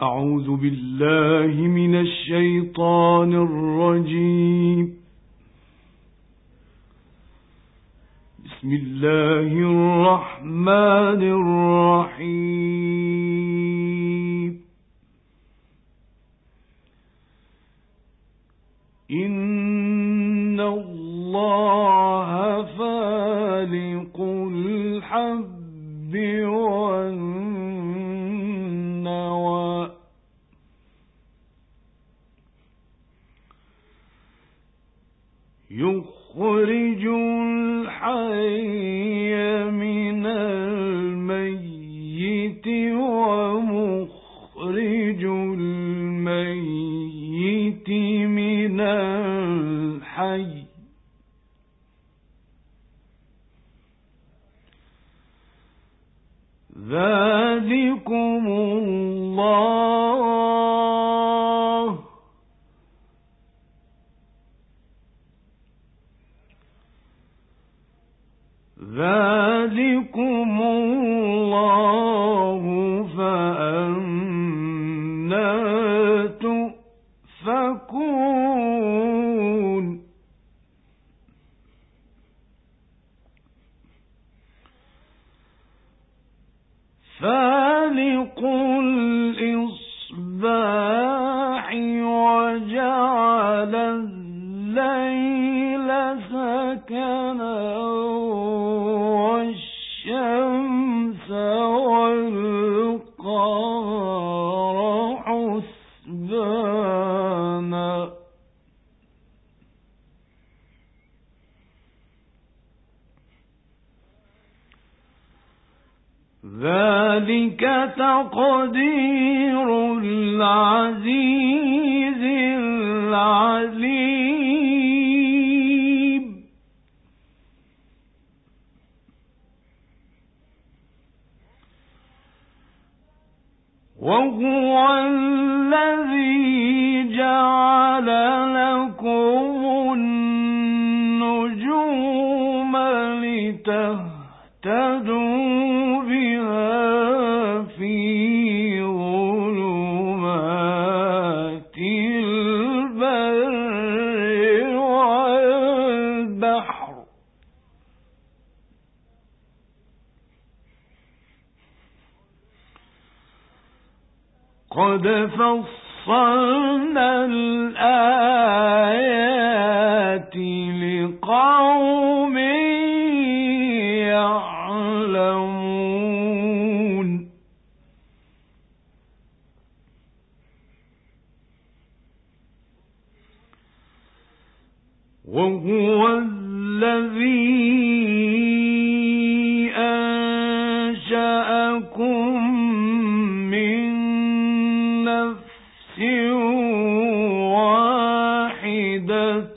أعوذ بالله من الشيطان الرجيم. بسم الله الرحمن الرحيم. إن الله فالق الحب والنوى يخرج الحي من الميت ومخرج الميت من الحي ذلكم الله فأنى تؤفكون. فالق الإصباح وجعل الليل سكنا والشمس والقمر حسبانا ذلك تقدير العزيز العليم. وهو الذي جعل لكم النجوم لتهتدوا بها في ظلمات البر والبحر. قد فصلنا الآيات لقوم يعلمون. وهو الذي أنشأكم من نفس واحدة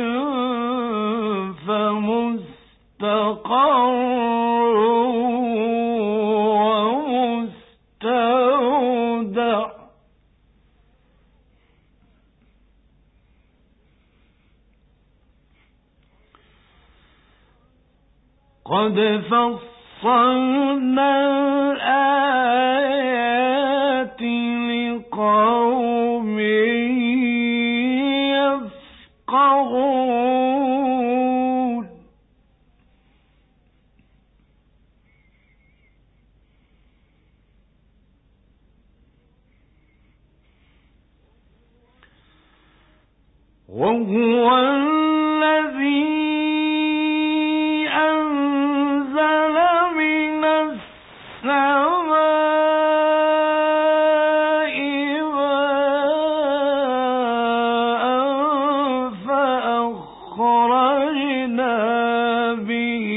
فمستقر ومستودع. قد فصلنا الآيات لقوم يفقهون. وهو الذي أنزل من السماء ماء فأخرجنا به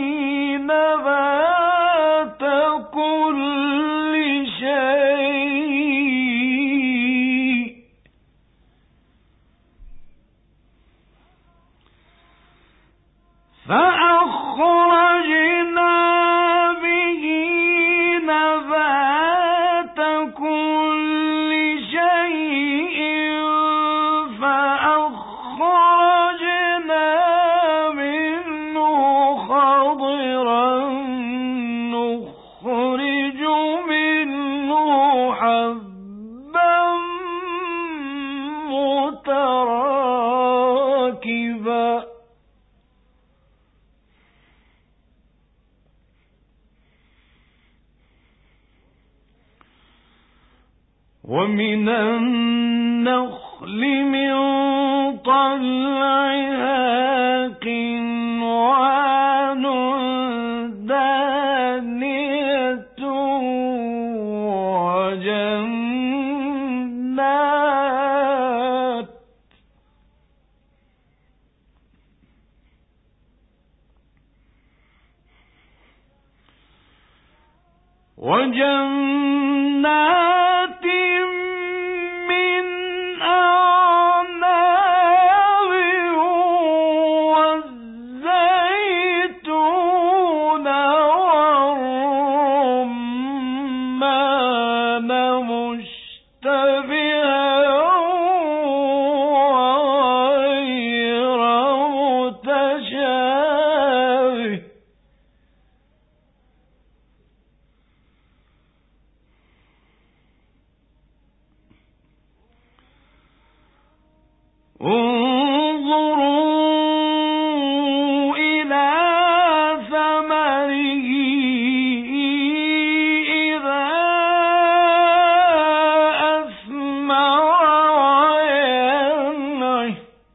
نبات كل شيء فأخرجنا به نبات كل شيء فأخرجنا منه خضرا نخرج منه حبا متراكبا ومن النخل من طلعها قنوان دانية وجنات من أعناب والزيتون والرمان مشتبها وغير متشابه انظروا إلى ثمره إذا أثمر وينعه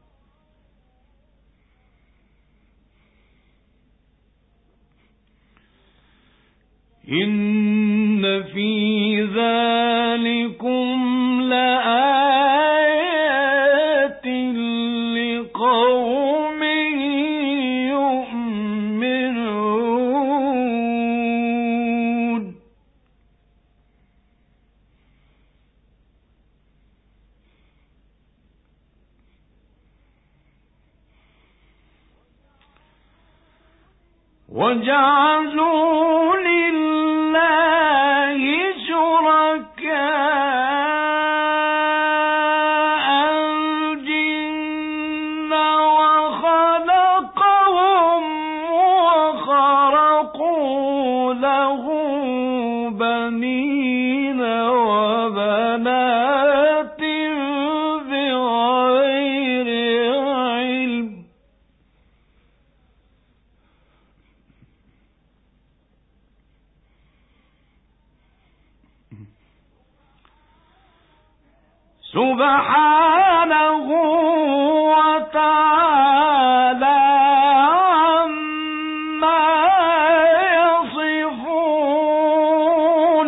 إن في ذلكم لآيات لقوم يؤمنون وجعلوا لله شركاء الجن وخلقهم وخرقوا له بنين وبنات بغير علم سبحانه وتعالى عما يصفون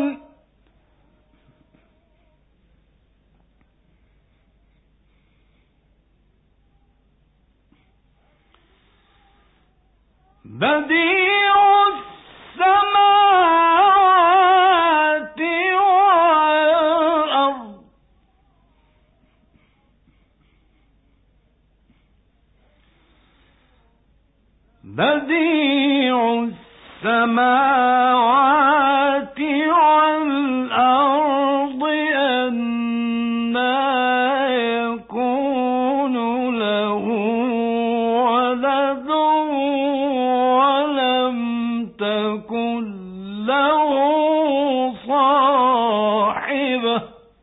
بديع السماوات والأرض بديع السماوات والأرض أنى يكون له ولد ولم تكن له صاحبة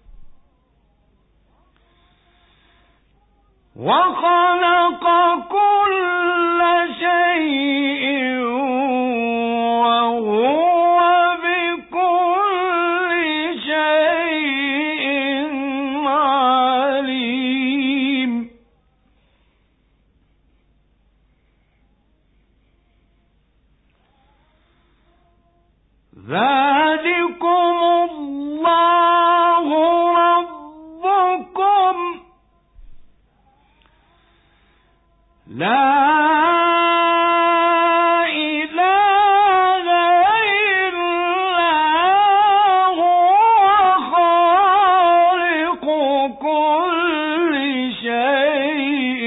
وخلق كل شيء وهو بكل شيء عليم ذلكم الله ربكم لا إله إلا هو خالق كل شيء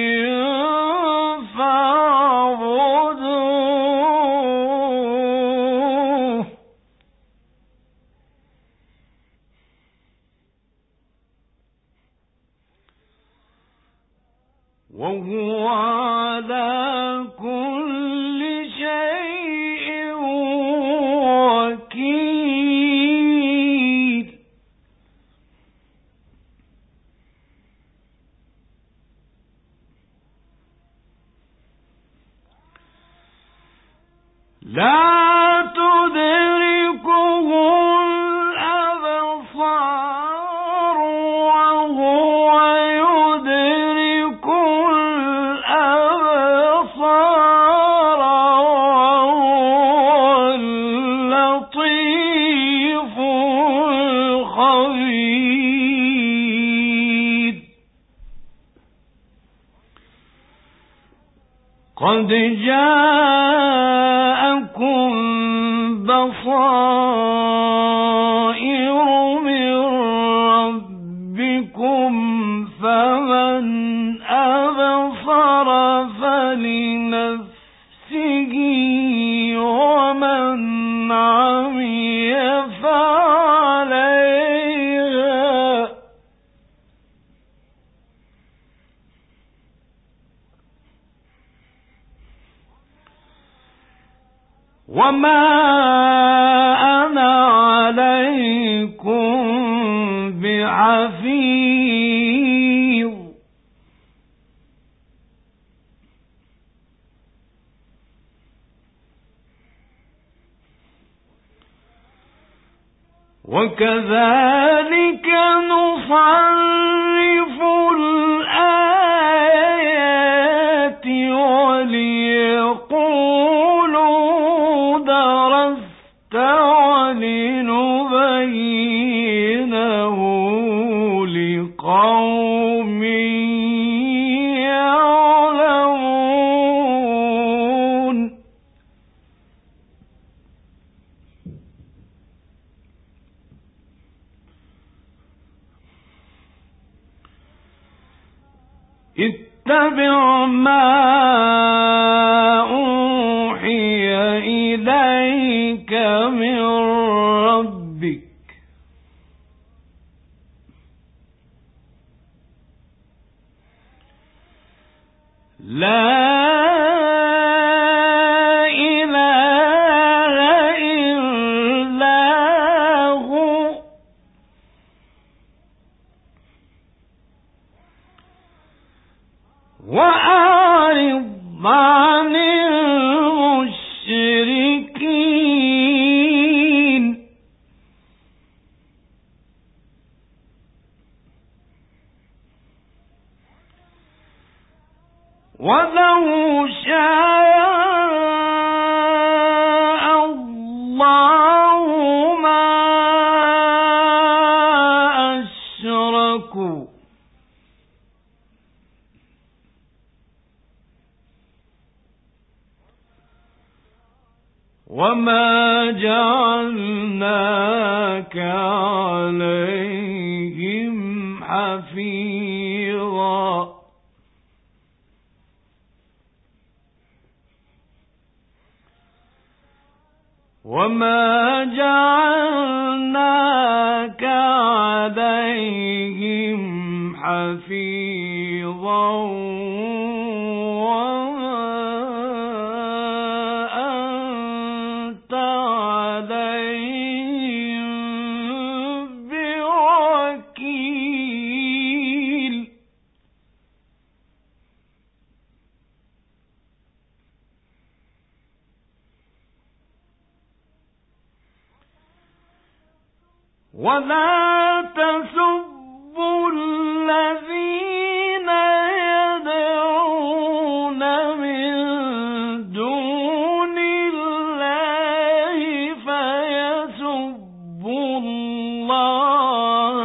فاعبدوه وهو على كل شيء وكيل لا تدركه الأبصار وهو يدرك الأبصار وهو اللطيف الخبير. قد جاءكم بصائر من ربكم فمن أبصر فلنفسه ومن عمي فعليها. وما أنا عليكم بحفيظ. وكذلك نصرف الآيات وليقولوا درست ولنبينه لقوم يعلمون. اتبع ما أوحي إليك من ربك لا إله إلا هو وأعرض عن المشركين. ولو شاء الله ما أشركوا وما جعلناك عليهم حفيظا. وما جعلناك عليهم حفيظا وما أنت عليهم بوكيل. ولا تسبوا الذين يدعون من دون الله فيسبوا الله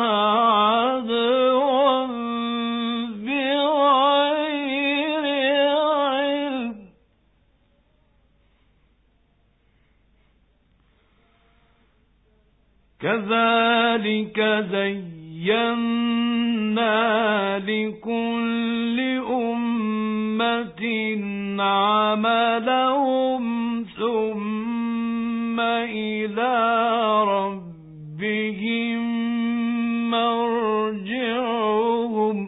عدوا بغير علم. كذلك زينا لكل أمة عملهم ثم إلى ربهم مرجعهم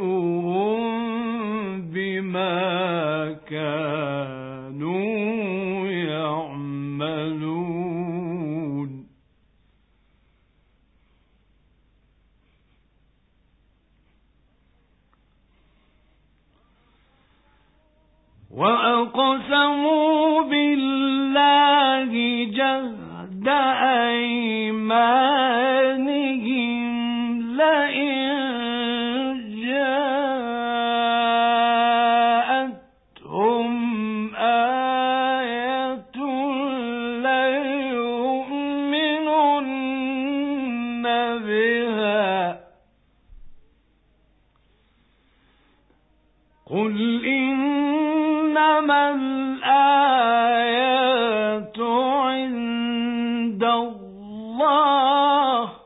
فينبئهم بما كانوا وأقسموا بالله جهد أيمانهم لئن جاءتهم آية ليؤمنن بها قل إنما الآيات عند الله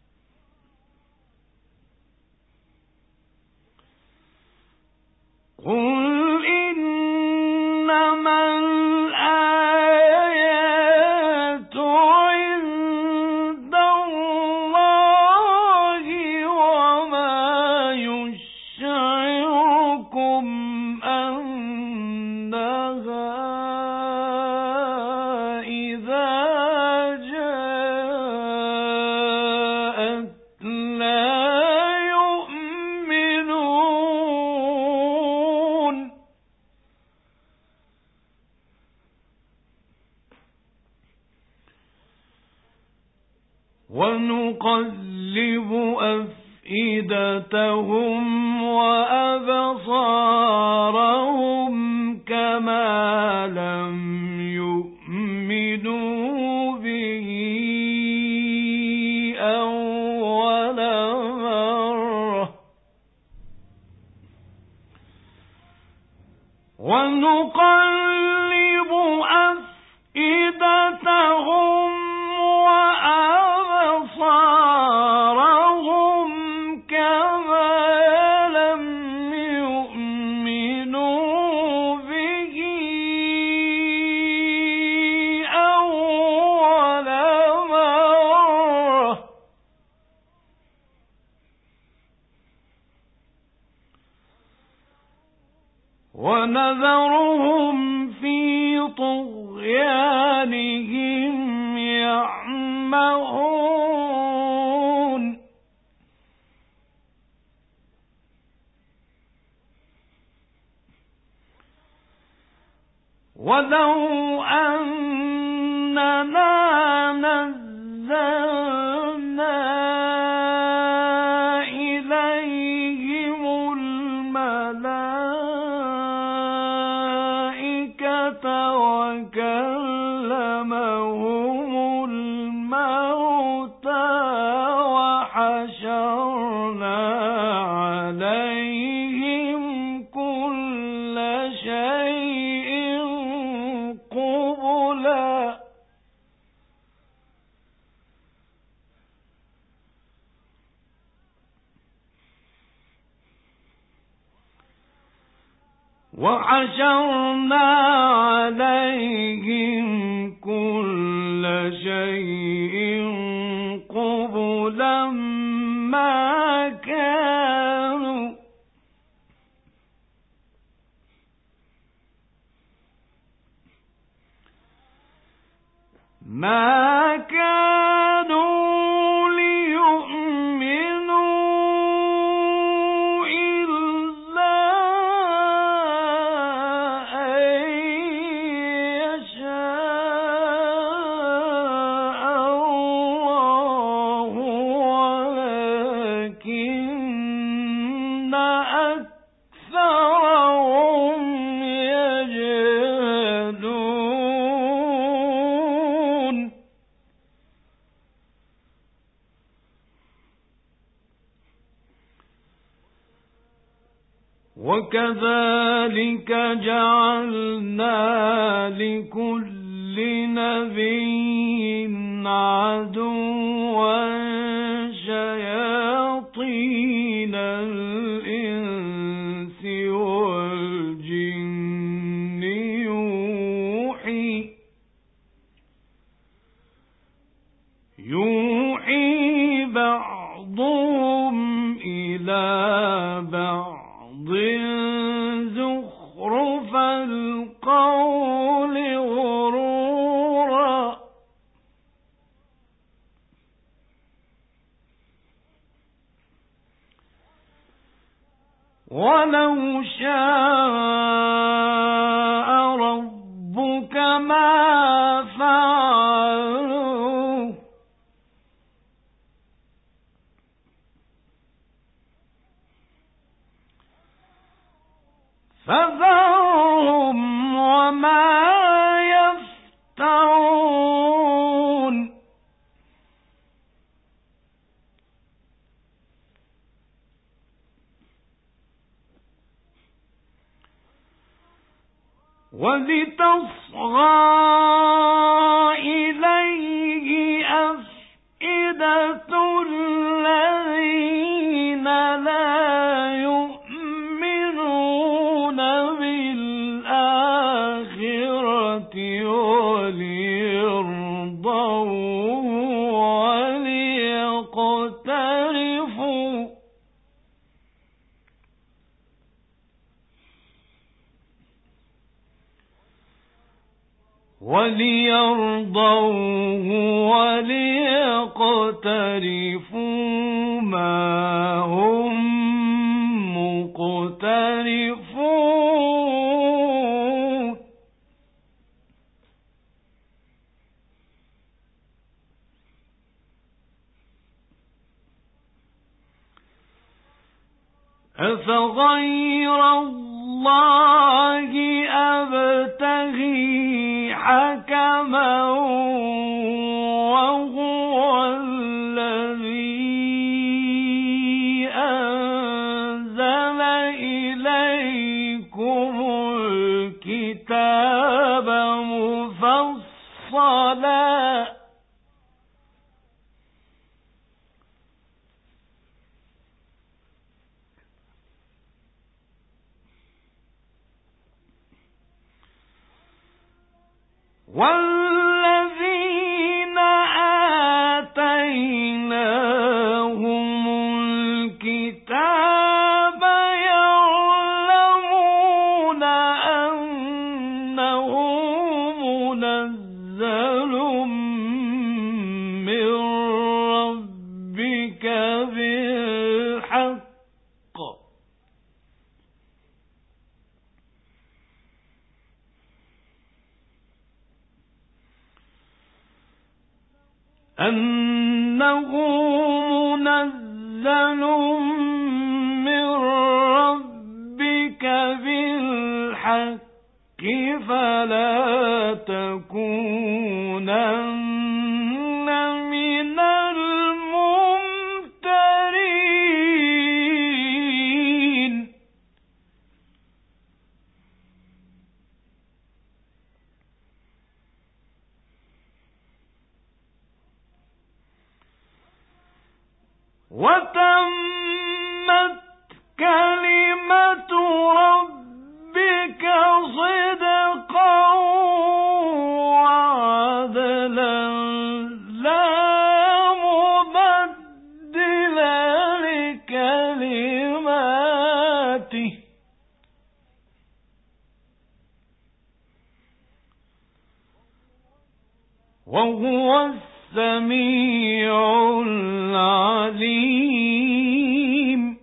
قل إنما الآيات عند الله وما يشعركم أنها إذا جاءت لا يؤمنون ونقلب أفئدتهم وأبصارهم كما لم يؤمنوا به أول مرة ونقلب أفئدتهم وأبصارهم كما لم يؤمنوا به أول مرة ونذرهم في طغيانهم يعمهون ولو أننا نزلنا إليهم الملائكة وكلمهم الموتى وحشرنا عليهم كل شيء قبلا ما كانوا ليؤمنوا إلا أن يشاء الله ولكن أكثرهم يجهلون وكذلك جعلنا لكل نبي عدوا شياطين الإنس والجن يوحي بعضهم إلى بعض زخرف القول غرورا ولو شاء فذرهم وما يفترون ولتصغى إليه أفئدة الذين لا يؤمنون بالآخرة وليرضوه وليقترفوا ما هم مقترفون أفغير الله أبتغي حكما وهو الذي أنزل إليكم الكتاب مفصلا والذين آتيناهم الكتاب يعلمون أنه منزل من ربك بالحق أنه منزل من ربك بالحق فلا تكونن من الممترين وتمت كلمة ربك صدقا وعدلا لا مبدل لكلماته وهو السميع العليم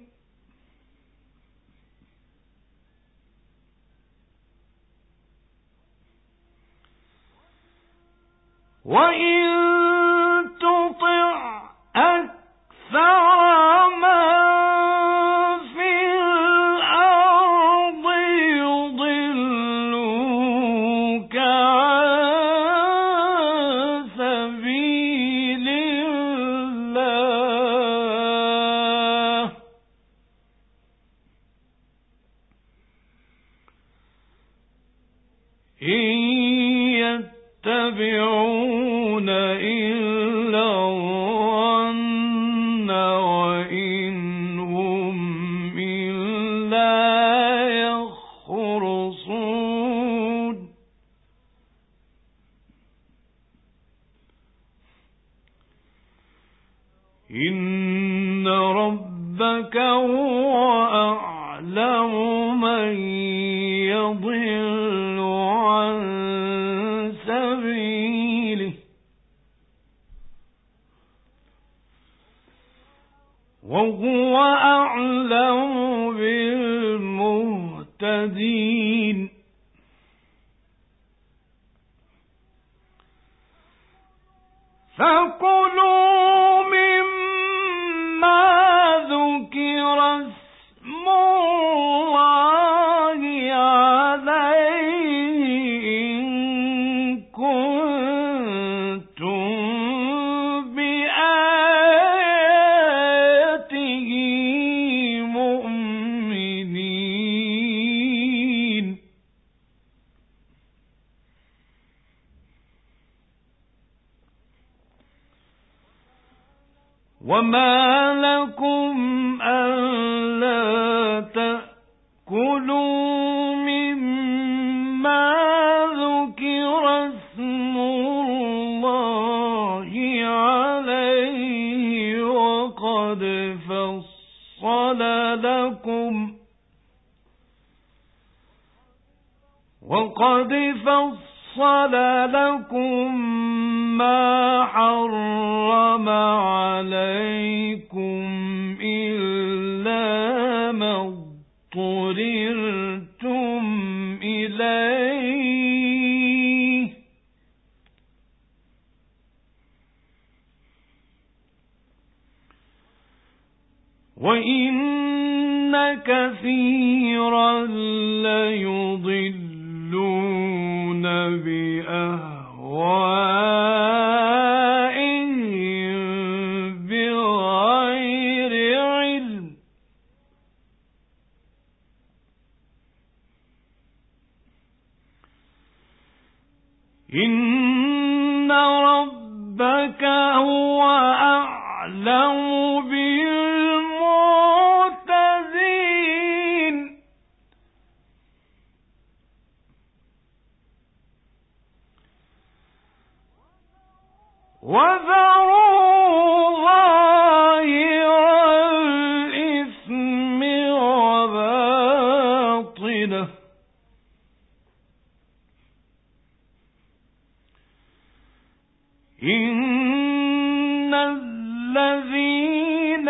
وإن تطع أكثر من في الأرض يضلوك عن سبيل الله إن يتبعون إلا الظن وإن هم إلا يخرصون إن ربك هو أعلم من يضل عن سبيله وهو أعلم بالمهتدين فكلوا مما ذكر اسم الله وما لكم ألا تأكلوا مما ذكر اسم الله عليه وقد فصل لكم ما حرم عليكم إلا ما اضطررتم إليه وإن كثيرا ليضلون بأهوائهم بغير علم إن ربك هو أعلم بالمعتدين وذروا ظاهر الإثم وباطنه إن الذين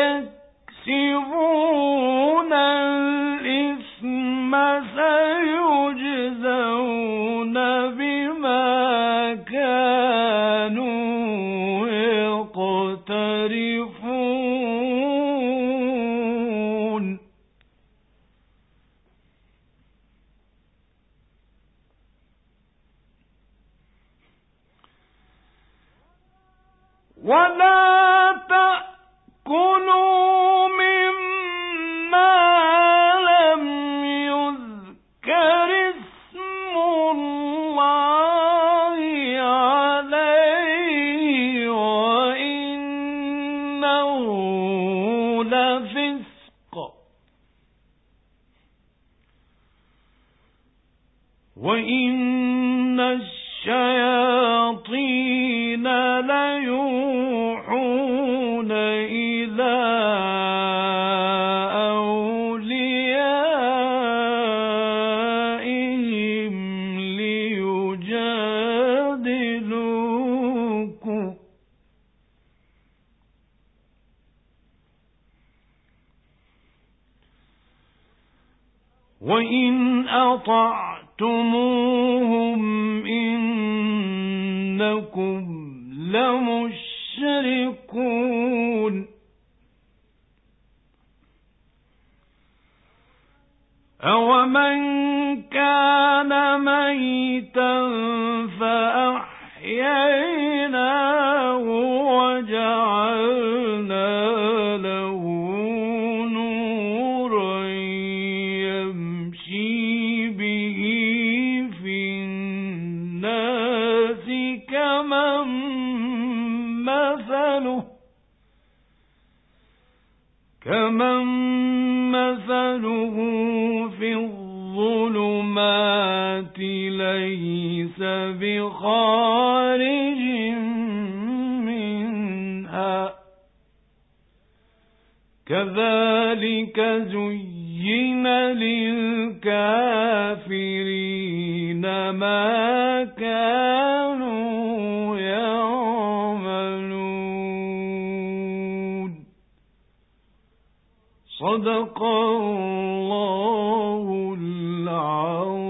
يكسبون الإثم سيجزون بما كانوا يقترفون ولا تأكلوا مما لم يذكر اسم الله عليه وإنه لفسق وإن الشياطين ليوحون إلى أوليائهم ليجادلوكم وإن أطعتموهم إنكم لمشركون أومن كان ميتا فأحييناه وجعلنا له نورا يمشي به في الناس كمن مثله في الظلمات ليس بخارج منها كذلك زين للكافرين ما كانوا يعملون صدق الله العظيم.